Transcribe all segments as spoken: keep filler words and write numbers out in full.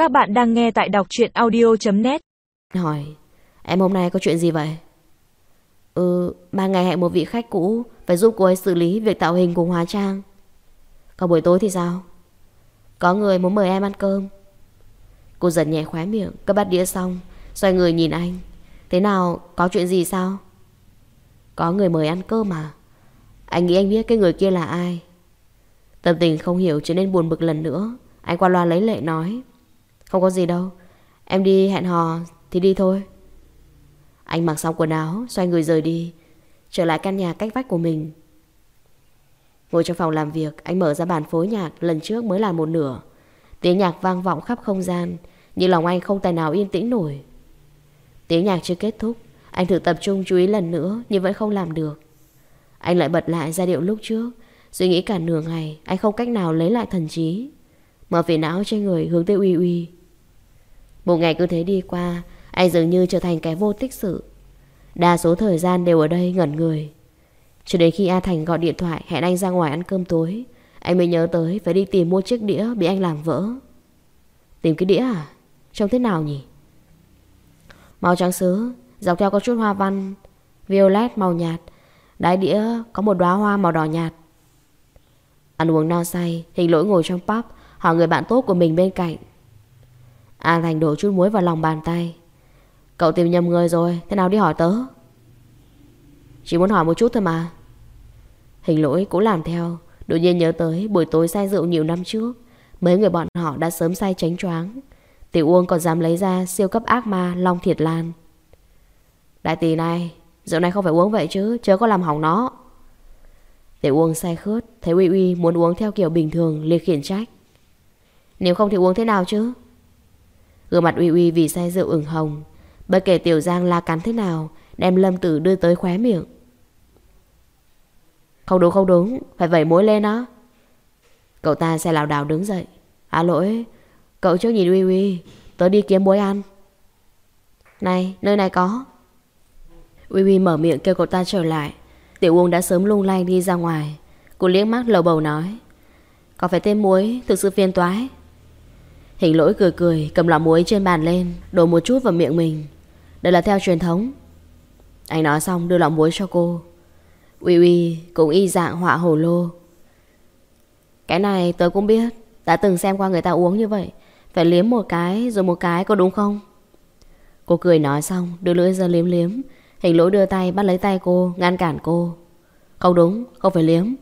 Các bạn đang nghe tại đọc truyện audio chấm net. Hỏi, em hôm nay có chuyện gì vậy? Ừ, ban ngày hẹn một vị khách cũ phải giúp cô ấy xử lý việc tạo hình cùng hóa trang. Còn buổi tối thì sao? Có người muốn mời em ăn cơm. Cô giật nhẹ khóe miệng, cất bát đĩa xong, xoay người nhìn anh. Thế nào, có chuyện gì sao? Có người mời ăn cơm mà. Anh nghĩ anh biết cái người kia là ai. Tâm tình không hiểu trở nên buồn bực lần nữa. Anh qua loa lấy lệ nói, không có gì đâu, em đi hẹn hò thì đi thôi. Anh mặc xong quần áo, xoay người rời đi, trở lại căn nhà cách vách của mình. Ngồi trong phòng làm việc, anh mở ra bản phối nhạc lần trước mới làm một nửa. Tiếng nhạc vang vọng khắp không gian, nhưng lòng anh không tài nào yên tĩnh nổi. Tiếng nhạc chưa kết thúc, anh thử tập trung chú ý lần nữa nhưng vẫn không làm được. Anh lại bật lại giai điệu lúc trước. Suy nghĩ cả nửa ngày, anh không cách nào lấy lại thần trí. Mở phiền não trên người hướng tới Uy Uy. Một ngày cứ thế đi qua, anh dường như trở thành kẻ vô tích sự. Đa số thời gian đều ở đây ngẩn người. Cho đến khi A Thành gọi điện thoại hẹn anh ra ngoài ăn cơm tối, anh mới nhớ tới phải đi tìm mua chiếc đĩa bị anh làm vỡ. Tìm cái đĩa à? Trông thế nào nhỉ? Màu trắng sứ, dọc theo có chút hoa văn violet màu nhạt. Đáy đĩa có một đóa hoa màu đỏ nhạt. Ăn uống no say, Hình Lỗi ngồi trong pub hỏi người bạn tốt của mình bên cạnh. A Thành đổ chút muối vào lòng bàn tay. Cậu tìm nhầm người rồi, thế nào đi hỏi tớ? Chỉ muốn hỏi một chút thôi mà. Hình Lỗi cũng làm theo. Đột nhiên nhớ tới buổi tối say rượu nhiều năm trước, mấy người bọn họ đã sớm say chánh choáng. Tiểu Uông còn dám lấy ra siêu cấp ác ma Long Thiệt Lan. Đại tỷ này, rượu này không phải uống vậy chứ, chớ có làm hỏng nó. Tiểu Uông say khướt, thấy Uy Uy muốn uống theo kiểu bình thường liền khiển trách. Nếu không thì uống thế nào chứ? Gương mặt Uy Uy vì say rượu ửng hồng. Bất kể Tiểu Giang la cắn thế nào, đem Lâm Tử đưa tới khóe miệng. Không đúng không đúng, phải vẩy muối lên á. Cậu ta xe lảo đảo đứng dậy. À lỗi, cậu trước nhìn Uy Uy, tớ đi kiếm muối ăn. Này, nơi này có. Uy Uy mở miệng kêu cậu ta trở lại. Tiểu Uông đã sớm lung lay đi ra ngoài. Cô liếc mắt lầu bầu nói, có phải thêm muối, thực sự phiền toái. Hình Lỗi cười cười, cầm lọ muối trên bàn lên, đổ một chút vào miệng mình. Đây là theo truyền thống. Anh nói xong đưa lọ muối cho cô. Uy Uy cũng y dạng họa hổ lô. Cái này tớ cũng biết, đã từng xem qua người ta uống như vậy, phải liếm một cái rồi một cái, có đúng không? Cô cười nói xong đưa lưỡi ra liếm liếm. Hình Lỗi đưa tay bắt lấy tay cô, ngăn cản cô. Không đúng, không phải liếm.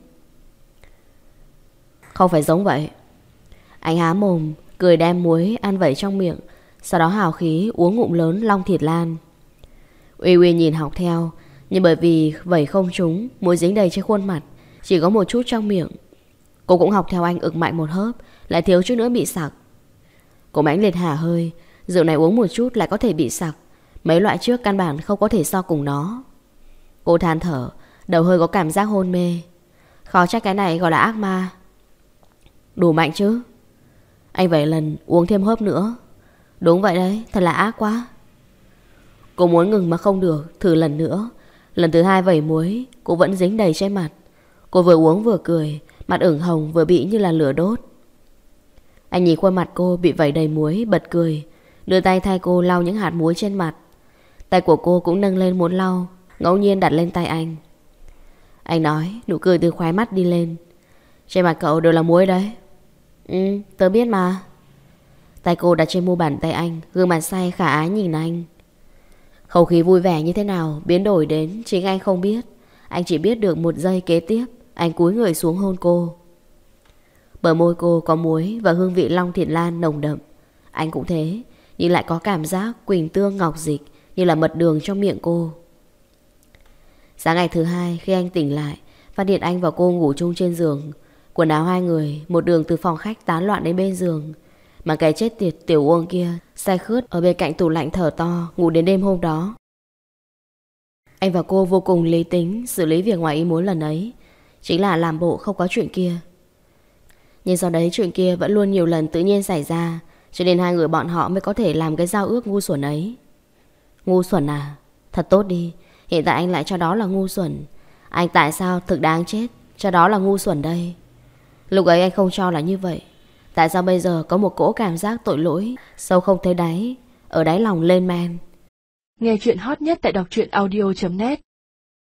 Không phải giống vậy. Anh há mồm, cười đem muối ăn vẩy trong miệng, sau đó hào khí uống ngụm lớn Long Thiệt Lan. Uy Uy nhìn học theo, nhưng bởi vì vẩy không trúng, muối dính đầy trên khuôn mặt, chỉ có một chút trong miệng. Cô cũng học theo anh ực mạnh một hớp, lại thiếu chút nữa bị sặc. Cô mãnh liệt hả hơi. Rượu này uống một chút lại có thể bị sặc, mấy loại trước căn bản không có thể so cùng nó. Cô than thở, đầu hơi có cảm giác hôn mê. Khó trách cái này gọi là ác ma. Đủ mạnh chứ? Anh vẩy lần uống thêm hớp nữa. Đúng vậy đấy, thật là ác quá. Cô muốn ngừng mà không được, thử lần nữa. Lần thứ hai vẩy muối, cô vẫn dính đầy trên mặt. Cô vừa uống vừa cười, mặt ửng hồng vừa bị như là lửa đốt. Anh nhìn khuôn mặt cô bị vẩy đầy muối, bật cười, đưa tay thay cô lau những hạt muối trên mặt. Tay của cô cũng nâng lên muốn lau, ngẫu nhiên đặt lên tay anh. Anh nói, nụ cười từ khóe mắt đi lên. Trên mặt cậu đều là muối đấy. Ừ, tớ biết mà. Tay cô đặt trên mu bàn tay anh, gương mặt say khả ái nhìn anh. Không khí vui vẻ như thế nào biến đổi đến chính anh không biết. Anh chỉ biết được một giây kế tiếp anh cúi người xuống hôn cô. Bờ môi cô có muối và hương vị Long Thiệt Lan nồng đậm. Anh cũng thế, nhưng lại có cảm giác quỳnh tương ngọc dịch, như là mật đường trong miệng cô. Sáng ngày thứ hai khi anh tỉnh lại, phát hiện anh và cô ngủ chung trên giường. Quần áo hai người một đường từ phòng khách tán loạn đến bên giường. Mà cái chết tiệt Tiểu Uông kia say khướt ở bên cạnh tủ lạnh thở to, ngủ đến đêm hôm đó. Anh và cô vô cùng lý tính xử lý việc ngoài ý muốn lần ấy, chính là làm bộ không có chuyện kia. Nhưng sau đấy chuyện kia vẫn luôn nhiều lần tự nhiên xảy ra, cho nên hai người bọn họ mới có thể làm cái giao ước ngu xuẩn ấy. Ngu xuẩn à? Thật tốt đi, hiện tại anh lại cho đó là ngu xuẩn. Anh tại sao thực đáng chết cho đó là ngu xuẩn đây? Lúc ấy anh không cho là như vậy. Tại sao bây giờ có một cỗ cảm giác tội lỗi sâu không thấy đáy, ở đáy lòng lên men. Nghe chuyện hot nhất tại đọc truyện audio chấm net.